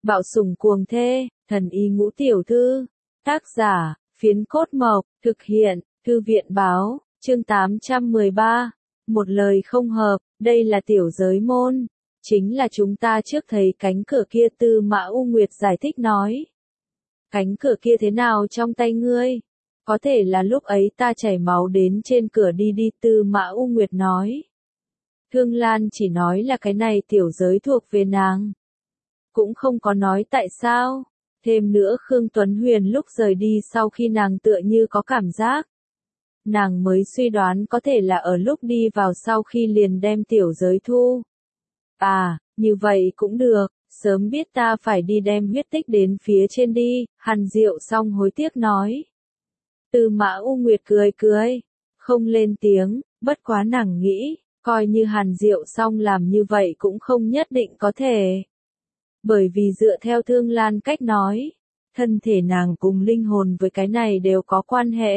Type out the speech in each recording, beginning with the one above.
Bạo sủng cuồng thê, thần y ngũ tiểu thư. Tác giả, Phiến Cốt Mộc, thực hiện, Thư viện báo, chương 813. Một lời không hợp, đây là tiểu giới môn. Chính là chúng ta trước thấy cánh cửa kia. Tư Mã U Nguyệt giải thích nói. Cánh cửa kia thế nào trong tay ngươi? Có thể là lúc ấy ta chảy máu đến trên cửa đi. Tư Mã U Nguyệt nói. Thương Lan chỉ nói là cái này tiểu giới thuộc về nàng. Cũng không có nói tại sao. Thêm nữa Khương Tuấn Huyền lúc rời đi sau khi nàng tựa như có cảm giác. Nàng mới suy đoán có thể là ở lúc đi vào sau khi liền đem tiểu giới thu. À, như vậy cũng được, sớm biết ta phải đi đem huyết tích đến phía trên đi, Hàn Diệu Song hối tiếc nói. Tư Mã U Nguyệt cười, không lên tiếng, bất quá nàng nghĩ, coi như Hàn Diệu Song làm như vậy cũng không nhất định có thể. Bởi vì dựa theo Thương Lan cách nói, thân thể nàng cùng linh hồn với cái này đều có quan hệ.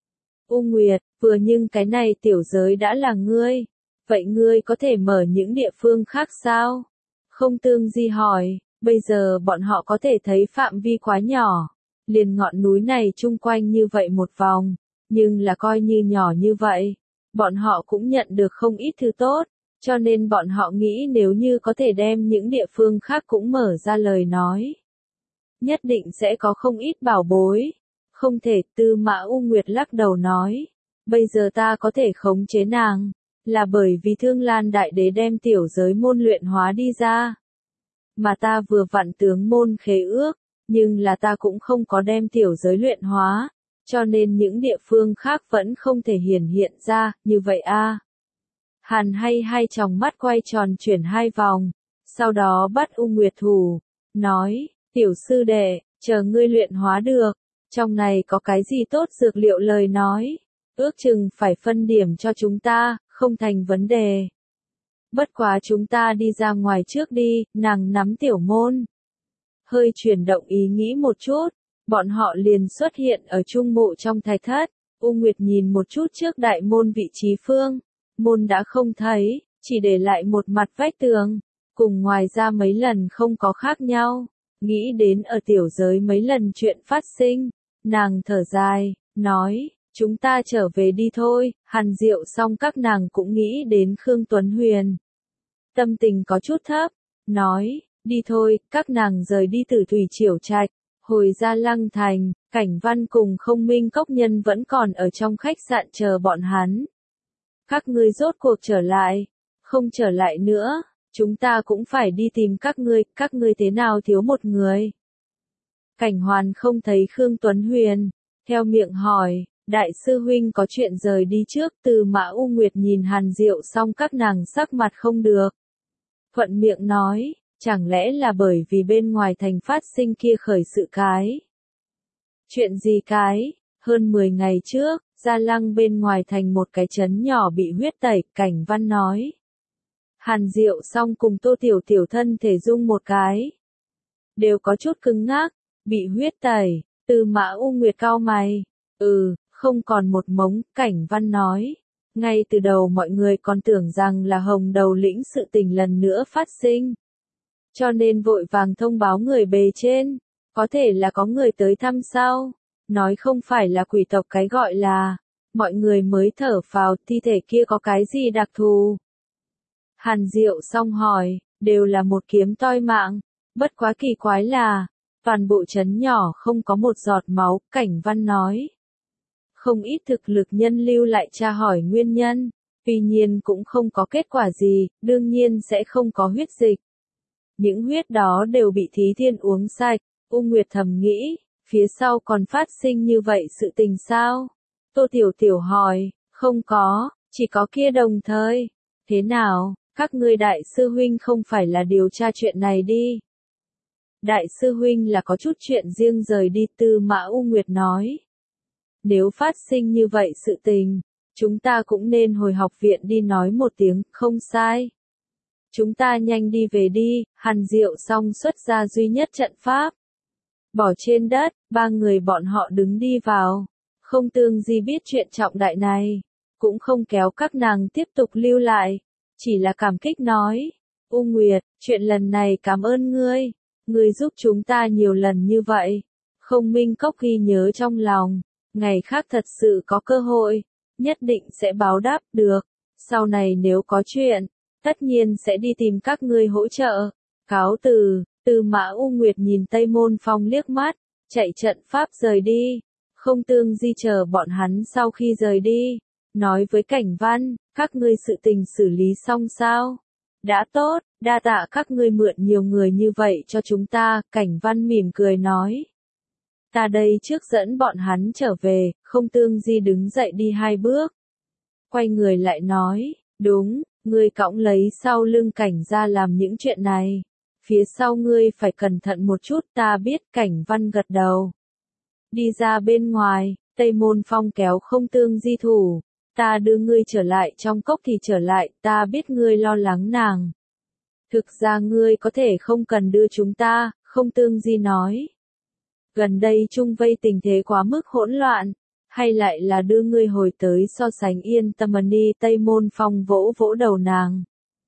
U Nguyệt, vừa nhưng cái này tiểu giới đã là ngươi, vậy ngươi có thể mở những địa phương khác sao? Không Tương Di hỏi, bây giờ bọn họ có thể thấy phạm vi quá nhỏ, liền ngọn núi này chung quanh như vậy một vòng, nhưng là coi như nhỏ như vậy, bọn họ cũng nhận được không ít thứ tốt. Cho nên bọn họ nghĩ nếu như có thể đem những địa phương khác cũng mở ra lời nói. Nhất định sẽ có không ít bảo bối. Không thể. Tư Mã U Nguyệt lắc đầu nói. Bây giờ ta có thể khống chế nàng. Là bởi vì Thương Lan Đại Đế đem tiểu giới môn luyện hóa đi ra. Mà ta vừa vặn tướng môn khế ước. Nhưng là ta cũng không có đem tiểu giới luyện hóa. Cho nên những địa phương khác vẫn không thể hiển hiện ra. Như vậy a. Hàn hay hai tròng mắt quay tròn chuyển hai vòng, sau đó bắt U Nguyệt thủ, nói, tiểu sư đệ, chờ ngươi luyện hóa được, trong này có cái gì tốt dược liệu lời nói, ước chừng phải phân điểm cho chúng ta, không thành vấn đề. Bất quá chúng ta đi ra ngoài trước đi, nàng nắm tiểu môn. Hơi chuyển động ý nghĩ một chút, bọn họ liền xuất hiện ở trung mộ trong thạch thất, U Nguyệt nhìn một chút trước đại môn vị trí phương. Môn đã không thấy, chỉ để lại một mặt vách tường, cùng ngoài ra mấy lần không có khác nhau, nghĩ đến ở tiểu giới mấy lần chuyện phát sinh, nàng thở dài, nói, chúng ta trở về đi thôi. Hàn Diệu Song các nàng cũng nghĩ đến Khương Tuấn Huyền. Tâm tình có chút thấp, nói, đi thôi, các nàng rời đi Tử Thủy Triểu Trạch, hồi ra Lăng Thành, Cảnh Văn cùng Không Minh Cốc Nhân vẫn còn ở trong khách sạn chờ bọn hắn. Các ngươi rốt cuộc trở lại, không trở lại nữa, chúng ta cũng phải đi tìm các ngươi thế nào thiếu một người. Cảnh Hoàn không thấy Khương Tuấn Huyền, theo miệng hỏi, đại sư huynh có chuyện rời đi trước. Tư Mã U Nguyệt nhìn Hàn Diệu Song các nàng sắc mặt không được. Thuận miệng nói, chẳng lẽ là bởi vì bên ngoài thành phát sinh kia khởi sự cái. Chuyện gì cái, hơn 10 ngày trước. Gia Lăng bên ngoài thành một cái trấn nhỏ bị huyết tẩy, Cảnh Văn nói. Hàn Diệu Song cùng Tô Tiểu Tiểu thân thể rung một cái. Đều có chút cứng ngắc, bị huyết tẩy. Tư Mã U Nguyệt cau mày. Không còn một mống, Cảnh Văn nói. Ngay từ đầu mọi người còn tưởng rằng là Hồng Đầu Lĩnh sự tình lần nữa phát sinh. Cho nên vội vàng thông báo người bề trên. Có thể là có người tới thăm sao? Nói không phải là quỷ tộc cái gọi là, mọi người mới thở phào. Thi thể kia có cái gì đặc thù? Hàn Diệu Song hỏi, đều là một kiếm toi mạng, bất quá kỳ quái là, toàn bộ trấn nhỏ không có một giọt máu. Cảnh Văn nói, không ít thực lực nhân lưu lại tra hỏi nguyên nhân, tuy nhiên cũng không có kết quả gì, đương nhiên sẽ không có huyết dịch. Những huyết đó đều bị Thí Thiên uống sạch. U Nguyệt thầm nghĩ. Phía sau còn phát sinh như vậy sự tình sao? Tô Tiểu Tiểu hỏi, không có, chỉ có kia đồng thời. Thế nào, các ngươi đại sư huynh không phải là điều tra chuyện này đi. Đại sư huynh là có chút chuyện riêng rời đi. Tư Mã U Nguyệt nói. Nếu phát sinh như vậy sự tình, chúng ta cũng nên hồi học viện đi nói một tiếng, không sai. Chúng ta nhanh đi về đi. Hàn Diệu Song xuất ra duy nhất trận pháp. Bỏ trên đất, ba người bọn họ đứng đi vào. Không Tương Di biết chuyện trọng đại này, cũng không kéo các nàng tiếp tục lưu lại, chỉ là cảm kích nói, U Nguyệt, chuyện lần này cảm ơn ngươi, Ngươi giúp chúng ta nhiều lần như vậy. Không Minh Cốc ghi nhớ trong lòng. Ngày khác thật sự có cơ hội. Nhất định sẽ báo đáp được. Sau này nếu có chuyện, tất nhiên sẽ đi tìm các ngươi hỗ trợ. Cáo từ, Tư Mã U Nguyệt nhìn Tây Môn Phong liếc mắt, chạy trận pháp rời đi. Không Tương Di chờ bọn hắn sau khi rời đi, nói với Cảnh Văn, các ngươi sự tình xử lý xong sao? Đã tốt, đa tạ các ngươi mượn nhiều người như vậy cho chúng ta, Cảnh Văn mỉm cười nói. Ta đây trước dẫn bọn hắn trở về, Không Tương Di đứng dậy đi 2 bước. Quay người lại nói, đúng, ngươi cõng lấy sau lưng Cảnh ra làm những chuyện này. Phía sau ngươi phải cẩn thận một chút, ta biết. Cảnh Văn gật đầu. Đi ra bên ngoài, Tây Môn Phong kéo Không Tương Di thủ. Ta đưa ngươi trở lại trong cốc thì trở lại, ta biết ngươi lo lắng nàng. Thực ra ngươi có thể không cần đưa chúng ta, Không Tương Di nói. Gần đây chung vây tình thế quá mức hỗn loạn, hay lại là đưa ngươi hồi tới so sánh yên tâm đi. Tây Môn Phong vỗ vỗ đầu nàng.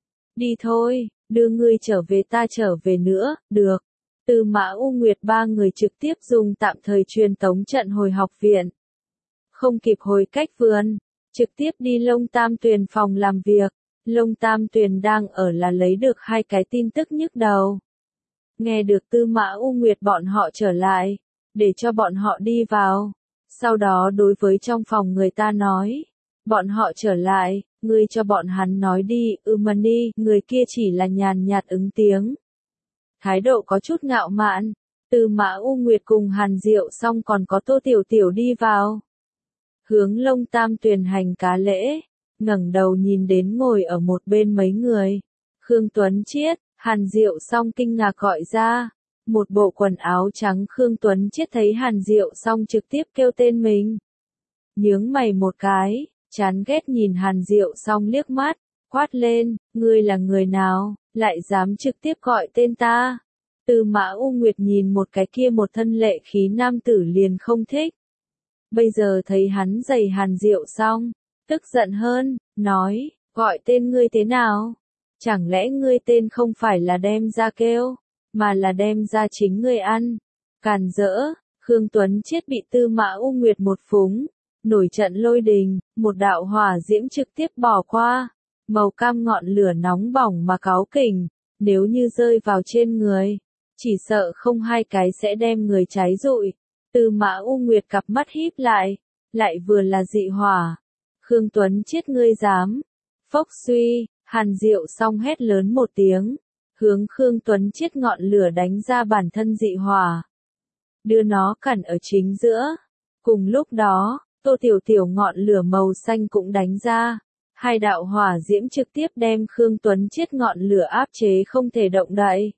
Đi thôi, đưa ngươi trở về ta trở về nữa, được. Tư Mã U Nguyệt 3 người trực tiếp dùng tạm thời truyền tống trận hồi học viện. Không kịp hồi cách vườn, trực tiếp đi Lông Tam Tuyền phòng làm việc. Lông Tam Tuyền đang ở là lấy được 2 cái tin tức nhức đầu. Nghe được Tư Mã U Nguyệt bọn họ trở lại, để cho bọn họ đi vào. Sau đó đối với trong phòng người ta nói, bọn họ trở lại, ngươi cho bọn hắn nói đi, đi, người kia chỉ là nhàn nhạt ứng tiếng. Thái độ có chút ngạo mạn, Tư Mã U Nguyệt cùng Hàn Diệu xong còn có Tô Tiểu Tiểu đi vào. Hướng Lông Tam Tuyền hành cá lễ, ngẩng đầu nhìn đến ngồi ở một bên mấy người. Khương Tuấn Chiết, Hàn Diệu xong kinh ngạc gọi ra. Một bộ quần áo trắng Khương Tuấn Chiết thấy Hàn Diệu xong trực tiếp kêu tên mình. Nhướng mày một cái, chán ghét nhìn Hàn Diệu xong liếc mắt, quát lên, ngươi là người nào, lại dám trực tiếp gọi tên ta. Tư Mã U Nguyệt nhìn một cái kia một thân lệ khí nam tử liền không thích. Bây giờ thấy hắn giày Hàn Diệu xong, tức giận hơn, nói, gọi tên ngươi thế nào? Chẳng lẽ ngươi tên không phải là đem ra kêu, mà là đem ra chính ngươi ăn? Càn rỡ, Khương Tuấn Chiết bị Tư Mã U Nguyệt một phúng, nổi trận lôi đình, một đạo hỏa diễm trực tiếp bỏ qua, màu cam ngọn lửa nóng bỏng mà cáu kỉnh, nếu như rơi vào trên người, chỉ sợ không 2 cái sẽ đem người cháy rụi. Tư Mã U Nguyệt cặp mắt híp lại vừa là dị hỏa. Khương Tuấn Chiết ngươi dám. Phốc suy, Hàn Diệu xong hét lớn một tiếng, hướng Khương Tuấn Chiết ngọn lửa đánh ra bản thân dị hỏa. Đưa nó cản ở chính giữa. Cùng lúc đó, Tô Tiểu Tiểu ngọn lửa màu xanh cũng đánh ra. 2 đạo hỏa diễm trực tiếp đem Khương Tuấn Chiết ngọn lửa áp chế không thể động đậy.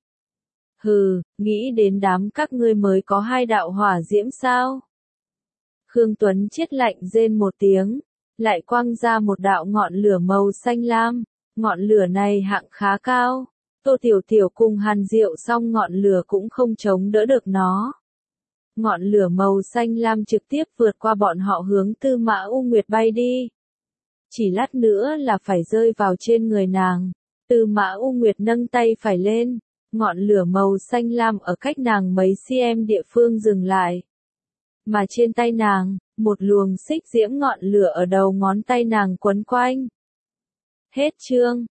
Hừ, nghĩ đến đám các ngươi mới có 2 đạo hỏa diễm sao? Khương Tuấn Chiết lạnh rên một tiếng, lại quăng ra một đạo ngọn lửa màu xanh lam. Ngọn lửa này hạng khá cao. Tô Tiểu Tiểu cùng Hàn Diệu xong ngọn lửa cũng không chống đỡ được nó. Ngọn lửa màu xanh lam trực tiếp vượt qua bọn họ hướng Tư Mã U Nguyệt bay đi. Chỉ lát nữa là phải rơi vào trên người nàng. Tư Mã U Nguyệt nâng tay phải lên. Ngọn lửa màu xanh lam ở cách nàng mấy cm địa phương dừng lại. Mà trên tay nàng, một luồng xích diễm ngọn lửa ở đầu ngón tay nàng quấn quanh. Hết chương.